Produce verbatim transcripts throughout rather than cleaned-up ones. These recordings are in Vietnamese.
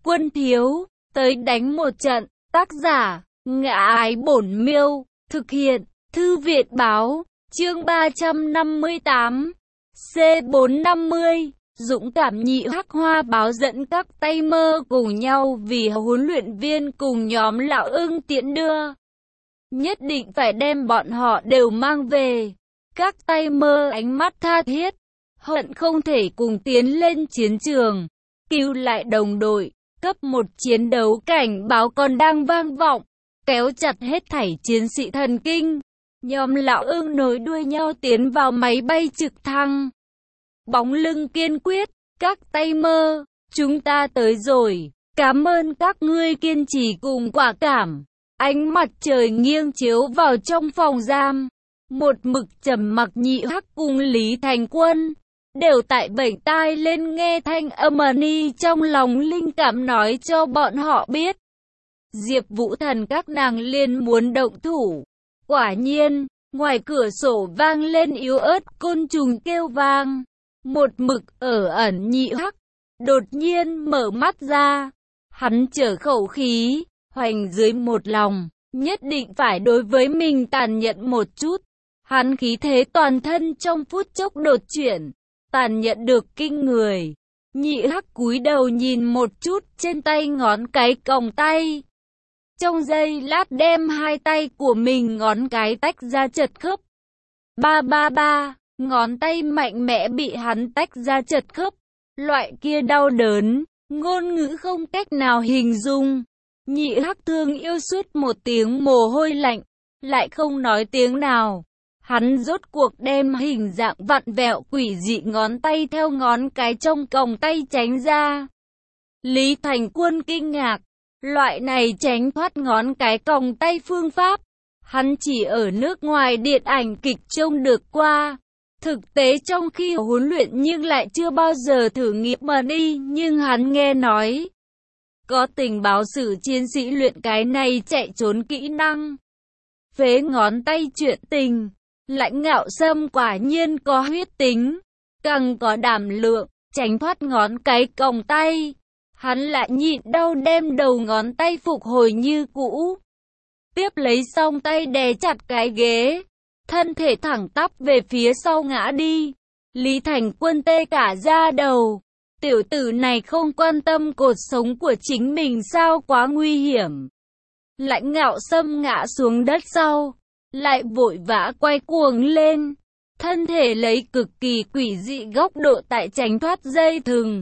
Quân thiếu, tới đánh một trận. Tác giả, Ngã Ái Bổn Miêu. Thực hiện, Thư viện báo. Chương ba trăm năm mươi tám. C bốn trăm năm mươi. Dũng cảm nhị hắc hoa báo dẫn các tay mơ cùng nhau vì huấn luyện viên cùng nhóm lão ưng tiễn đưa. Nhất định phải đem bọn họ đều mang về. Các tay mơ ánh mắt tha thiết, hận không thể cùng tiến lên chiến trường, cứu lại đồng đội. Cấp một chiến đấu cảnh báo còn đang vang vọng, kéo chặt hết thảy chiến sĩ thần kinh. Nhóm lão ưng nối đuôi nhau tiến vào máy bay trực thăng. Bóng lưng kiên quyết, các tay mơ, chúng ta tới rồi, cảm ơn các ngươi kiên trì cùng quả cảm. Ánh mặt trời nghiêng chiếu vào trong phòng giam. Một mực trầm mặc nhị hắc cùng Lý Thành Quân đều tại bệnh tai lên nghe thanh âm ni trong lòng linh cảm nói cho bọn họ biết. Diệp Vũ Thần các nàng liền muốn động thủ. Quả nhiên, ngoài cửa sổ vang lên yếu ớt côn trùng kêu vang. Một mực ở ẩn nhị hắc đột nhiên mở mắt ra. Hắn trở khẩu khí, hoành dưới một lòng, nhất định phải đối với mình tàn nhẫn một chút. Hắn khí thế toàn thân trong phút chốc đột chuyển, tàn nhẫn được kinh người. Nhị hắc cúi đầu nhìn một chút trên tay ngón cái còng tay. Trong giây lát đem hai tay của mình ngón cái tách ra chật khớp. Ba ba ba, ngón tay mạnh mẽ bị hắn tách ra chật khớp. Loại kia đau đớn, ngôn ngữ không cách nào hình dung. Nhị hắc thương yêu suốt một tiếng mồ hôi lạnh, lại không nói tiếng nào. Hắn rốt cuộc đem hình dạng vặn vẹo quỷ dị ngón tay theo ngón cái trong còng tay tránh ra. Lý Thành Quân kinh ngạc, loại này tránh thoát ngón cái còng tay phương pháp, hắn chỉ ở nước ngoài điện ảnh kịch trông được qua. Thực tế trong khi huấn luyện nhưng lại chưa bao giờ thử nghiệm mà đi, nhưng hắn nghe nói có tình báo sử chiến sĩ luyện cái này chạy trốn kỹ năng. Phế ngón tay chuyện tình, Lãnh Ngạo Sâm quả nhiên có huyết tính, càng có đảm lượng, tránh thoát ngón cái còng tay. Hắn lại nhịn đau đem đầu ngón tay phục hồi như cũ. Tiếp lấy xong tay đè chặt cái ghế, thân thể thẳng tắp về phía sau ngã đi. Lý Thành Quân tê cả da đầu. Tiểu tử này không quan tâm cột sống của chính mình sao, quá nguy hiểm. Lãnh Ngạo Sâm ngã xuống đất sau, lại vội vã quay cuồng lên. Thân thể lấy cực kỳ quỷ dị góc độ tại tránh thoát dây thừng.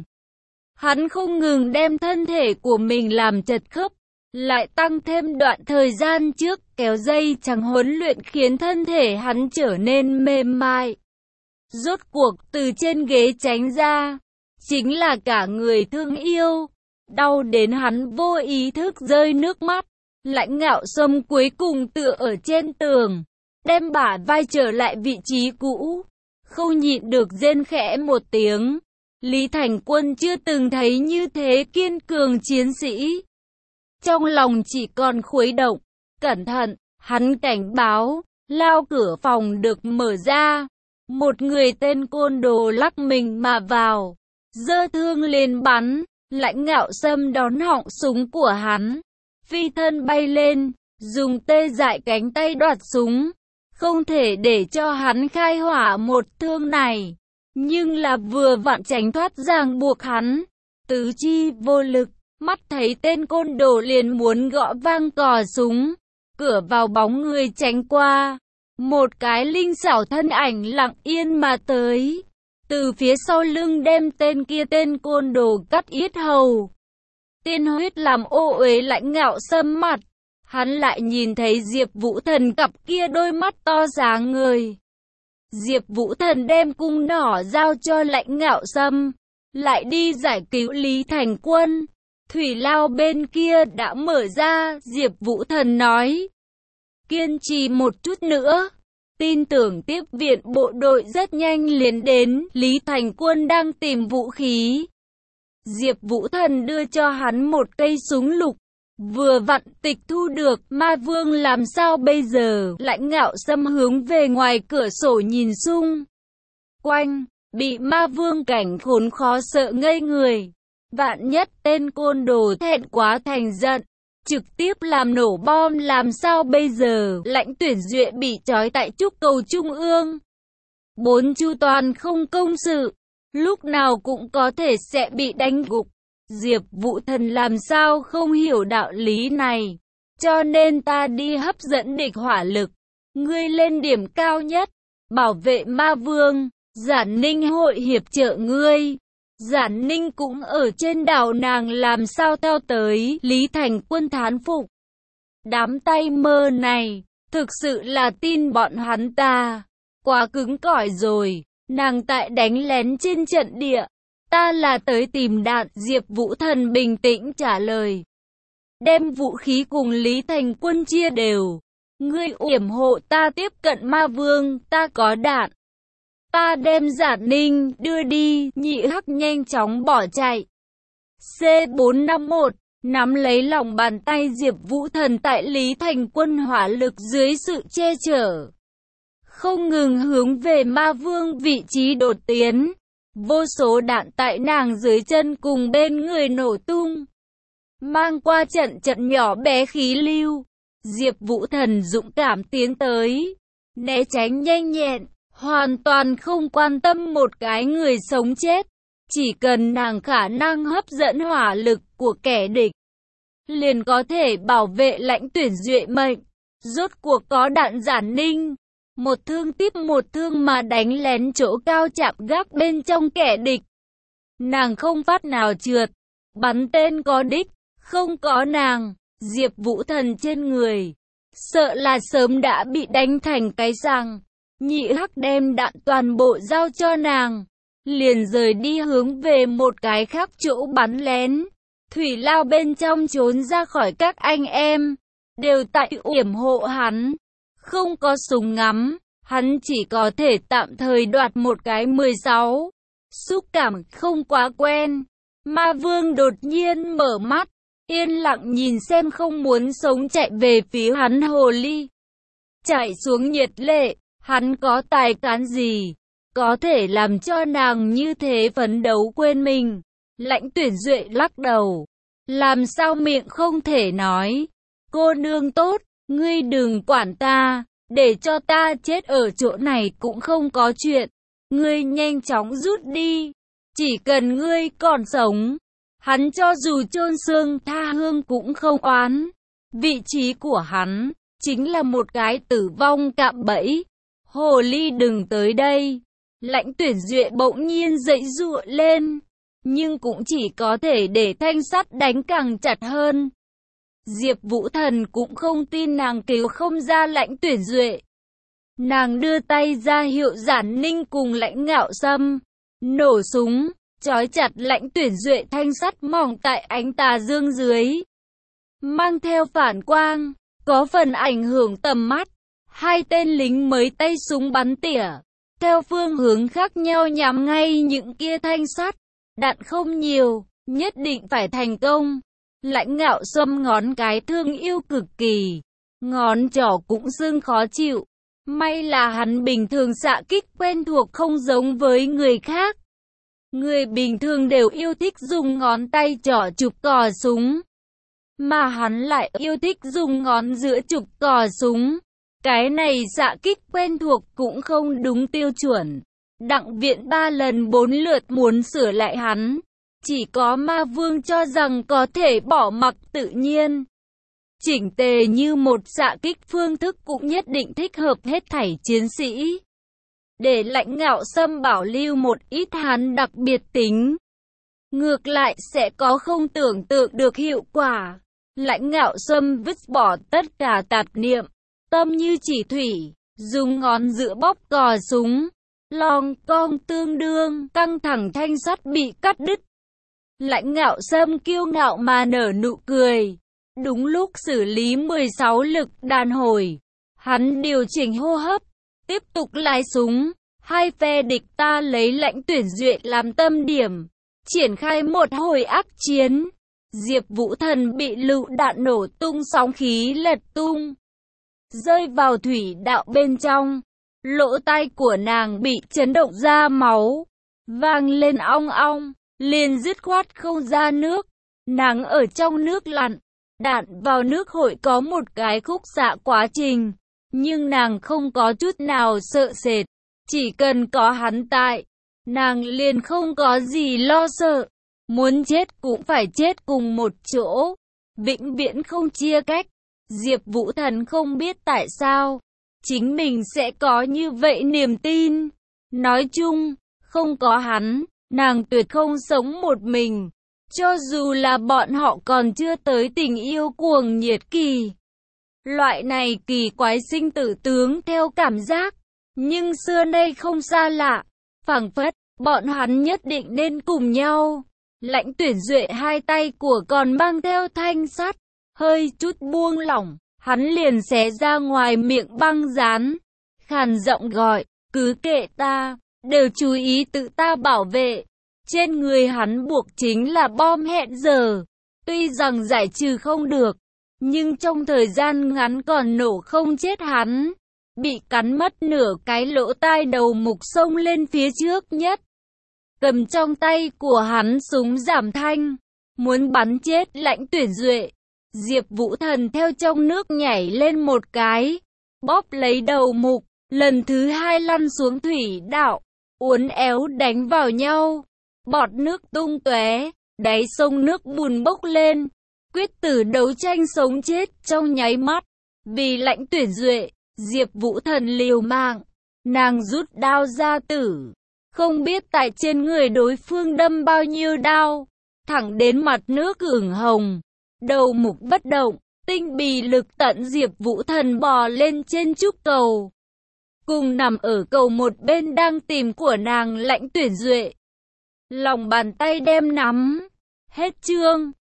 Hắn không ngừng đem thân thể của mình làm chật khớp, lại tăng thêm đoạn thời gian trước kéo dây chẳng huấn luyện khiến thân thể hắn trở nên mềm mại. Rốt cuộc từ trên ghế tránh ra, chính là cả người thương yêu, đau đến hắn vô ý thức rơi nước mắt. Lãnh Ngạo Sâm cuối cùng tựa ở trên tường, đem bả vai trở lại vị trí cũ, không nhịn được rên khẽ một tiếng. Lý Thành Quân chưa từng thấy như thế kiên cường chiến sĩ. Trong lòng chỉ còn khuấy động. Cẩn thận, hắn cảnh báo, lao cửa phòng được mở ra. Một người tên côn đồ lắc mình mà vào, giơ thương lên bắn. Lãnh Ngạo Sâm đón họng súng của hắn, phi thân bay lên, dùng tê dại cánh tay đoạt súng. Không thể để cho hắn khai hỏa một thương này, nhưng là vừa vặn tránh thoát ràng buộc hắn. Tứ chi vô lực, mắt thấy tên côn đồ liền muốn gõ vang cò súng. Cửa vào bóng người tránh qua, một cái linh xảo thân ảnh lặng yên mà tới, từ phía sau lưng đem tên kia tên côn đồ cắt yết hầu. Tiên huyết làm ô uế Lãnh Ngạo Sâm mặt. Hắn lại nhìn thấy Diệp Vũ Thần cặp kia đôi mắt to sáng ngời. Diệp Vũ Thần đem cung nỏ giao cho Lãnh Ngạo Sâm, lại đi giải cứu Lý Thành Quân. Thủy lao bên kia đã mở ra, Diệp Vũ Thần nói: kiên trì một chút nữa, tin tưởng tiếp viện bộ đội rất nhanh liền đến. Lý Thành Quân đang tìm vũ khí. Diệp Vũ Thần đưa cho hắn một cây súng lục, vừa vặn tịch thu được. Ma Vương làm sao bây giờ? Lãnh Ngạo Sâm hướng về ngoài cửa sổ nhìn xung quanh, bị Ma Vương cảnh khốn khó sợ ngây người. Vạn nhất tên côn đồ thẹn quá thành giận, trực tiếp làm nổ bom làm sao bây giờ? Lãnh Tuyển Duệ bị trói tại trúc cầu trung ương. Bốn chu toàn không công sự, lúc nào cũng có thể sẽ bị đánh gục. Diệp Vũ Thần làm sao không hiểu đạo lý này. Cho nên ta đi hấp dẫn địch hỏa lực. Ngươi lên điểm cao nhất, bảo vệ ma vương. Giản Ninh hội hiệp trợ ngươi. Giản Ninh cũng ở trên đảo, nàng làm sao theo tới? Lý Thành Quân thán phục. Đám tay mơ này, thực sự là tin bọn hắn ta. Quá cứng cỏi rồi, nàng tại đánh lén trên trận địa. Ta là tới tìm đạn, Diệp Vũ Thần bình tĩnh trả lời. Đem vũ khí cùng Lý Thành Quân chia đều. Ngươi yểm hộ ta tiếp cận ma vương, ta có đạn. Ta đem Giản Ninh đưa đi, Nhị Hắc nhanh chóng bỏ chạy. C bốn năm mốt, nắm lấy lòng bàn tay Diệp Vũ Thần tại Lý Thành Quân hỏa lực dưới sự che chở. Không ngừng hướng về ma vương vị trí đột tiến. Vô số đạn tại nàng dưới chân cùng bên người nổ tung. Mang qua trận trận nhỏ bé khí lưu. Diệp Vũ Thần dũng cảm tiến tới. Né tránh nhanh nhẹn. Hoàn toàn không quan tâm một cái người sống chết. Chỉ cần nàng khả năng hấp dẫn hỏa lực của kẻ địch, liền có thể bảo vệ Lãnh Tuyển Duệ mệnh. Rốt cuộc có đạn Giản Ninh. Một thương tiếp một thương mà đánh lén chỗ cao chạm gác bên trong kẻ địch. Nàng không phát nào trượt. Bắn tên có đích. Không có nàng, Diệp Vũ Thần trên người, sợ là sớm đã bị đánh thành cái răng. Nhị Hắc đem đạn toàn bộ giao cho nàng, liền rời đi hướng về một cái khác chỗ bắn lén. Thủy Lao bên trong trốn ra khỏi các anh em, đều tại yểm hộ hắn. Không có súng ngắm, hắn chỉ có thể tạm thời đoạt một cái mười sáu. Xúc cảm không quá quen. Ma Vương đột nhiên mở mắt, yên lặng nhìn xem không muốn sống chạy về phía hắn hồ ly. Chạy xuống nhiệt lệ, hắn có tài cán gì, có thể làm cho nàng như thế phấn đấu quên mình. Lãnh Tuyển Duệ lắc đầu, làm sao miệng không thể nói. Cô nương tốt, ngươi đừng quản ta, để cho ta chết ở chỗ này cũng không có chuyện. Ngươi nhanh chóng rút đi, chỉ cần ngươi còn sống. Hắn cho dù chôn xương tha hương cũng không oán. Vị trí của hắn chính là một cái tử vong cạm bẫy. Hồ ly đừng tới đây. Lãnh Tuyển Duệ bỗng nhiên dậy giụa lên, nhưng cũng chỉ có thể để thanh sắt đánh càng chặt hơn. Diệp Vũ Thần cũng không tin nàng cứu không ra Lãnh Tuyển Duệ. Nàng đưa tay ra hiệu Giản Ninh cùng Lãnh Ngạo Sâm nổ súng, trói chặt Lãnh Tuyển Duệ thanh sắt mỏng tại ánh tà dương dưới. Mang theo phản quang, có phần ảnh hưởng tầm mắt. Hai tên lính mới tay súng bắn tỉa, theo phương hướng khác nhau nhắm ngay những kia thanh sắt. Đạn không nhiều, nhất định phải thành công. Lãnh Ngạo Sâm ngón cái thương yêu cực kỳ, ngón trỏ cũng sưng khó chịu. May là hắn bình thường xạ kích quen thuộc không giống với người khác. Người bình thường đều yêu thích dùng ngón tay trỏ chụp cò súng, mà hắn lại yêu thích dùng ngón giữa chụp cò súng. Cái này xạ kích quen thuộc cũng không đúng tiêu chuẩn. Đặng Viện ba lần bốn lượt muốn sửa lại hắn, chỉ có Ma Vương cho rằng có thể bỏ mặc tự nhiên. Chỉnh tề như một xạ kích phương thức cũng nhất định thích hợp hết thảy chiến sĩ. Để Lãnh Ngạo Sâm bảo lưu một ít hắn đặc biệt tính, ngược lại sẽ có không tưởng tượng được hiệu quả. Lãnh Ngạo Sâm vứt bỏ tất cả tạp niệm, tâm như chỉ thủy, dùng ngón giữa bóp cò súng, long cong tương đương, căng thẳng thanh sắt bị cắt đứt. Lãnh Ngạo Sâm kiêu ngạo mà nở nụ cười. Đúng lúc xử lý mười sáu lực đàn hồi, hắn điều chỉnh hô hấp, tiếp tục lái súng. Hai phe địch ta lấy Lãnh Tuyển Duệ làm tâm điểm, triển khai một hồi ác chiến. Diệp Vũ Thần bị lựu đạn nổ tung sóng khí lật tung, rơi vào thủy đạo bên trong. Lỗ tai của nàng bị chấn động ra máu, vang lên ong ong. liền dứt khoát không ra nước. Nàng ở trong nước lặn, đạn vào nước hội có một cái khúc xạ quá trình, nhưng nàng không có chút nào sợ sệt, chỉ cần có hắn tại, nàng liền không có gì lo sợ, muốn chết cũng phải chết cùng một chỗ, vĩnh viễn không chia cách. Diệp Vũ Thần không biết tại sao, chính mình sẽ có như vậy niềm tin. Nói chung, không có hắn, nàng tuyệt không sống một mình, cho dù là bọn họ còn chưa tới tình yêu cuồng nhiệt kỳ. Loại này kỳ quái sinh tử tướng theo cảm giác, nhưng xưa nay không xa lạ, phảng phất, bọn hắn nhất định nên cùng nhau. Lãnh Tuyển Duệ hai tay của còn mang theo thanh sắt, hơi chút buông lỏng, hắn liền xé ra ngoài miệng băng dán, khàn giọng gọi, cứ kệ ta, đều chú ý tự ta bảo vệ. Trên người hắn buộc chính là bom hẹn giờ, tuy rằng giải trừ không được, nhưng trong thời gian ngắn còn nổ không chết hắn. Bị cắn mất nửa cái lỗ tai đầu mục xông lên phía trước nhất, cầm trong tay của hắn súng giảm thanh, muốn bắn chết Lãnh Tuyển Duệ. Diệp Vũ Thần theo trong nước nhảy lên một cái, bóp lấy đầu mục, lần thứ hai lăn xuống thủy đạo, uốn éo đánh vào nhau, bọt nước tung tóe, đáy sông nước bùn bốc lên, quyết tử đấu tranh sống chết trong nháy mắt. Vì Lãnh Tuyển Duệ, Diệp Vũ Thần liều mạng, nàng rút đao ra tử, không biết tại trên người đối phương đâm bao nhiêu đao, thẳng đến mặt nước ửng hồng, đầu mục bất động, tinh bì lực tận. Diệp Vũ Thần bò lên trên trúc cầu, cùng nằm ở cầu một bên đang tìm của nàng Lãnh Tuyển Duệ, lòng bàn tay đem nắm. Hết chương.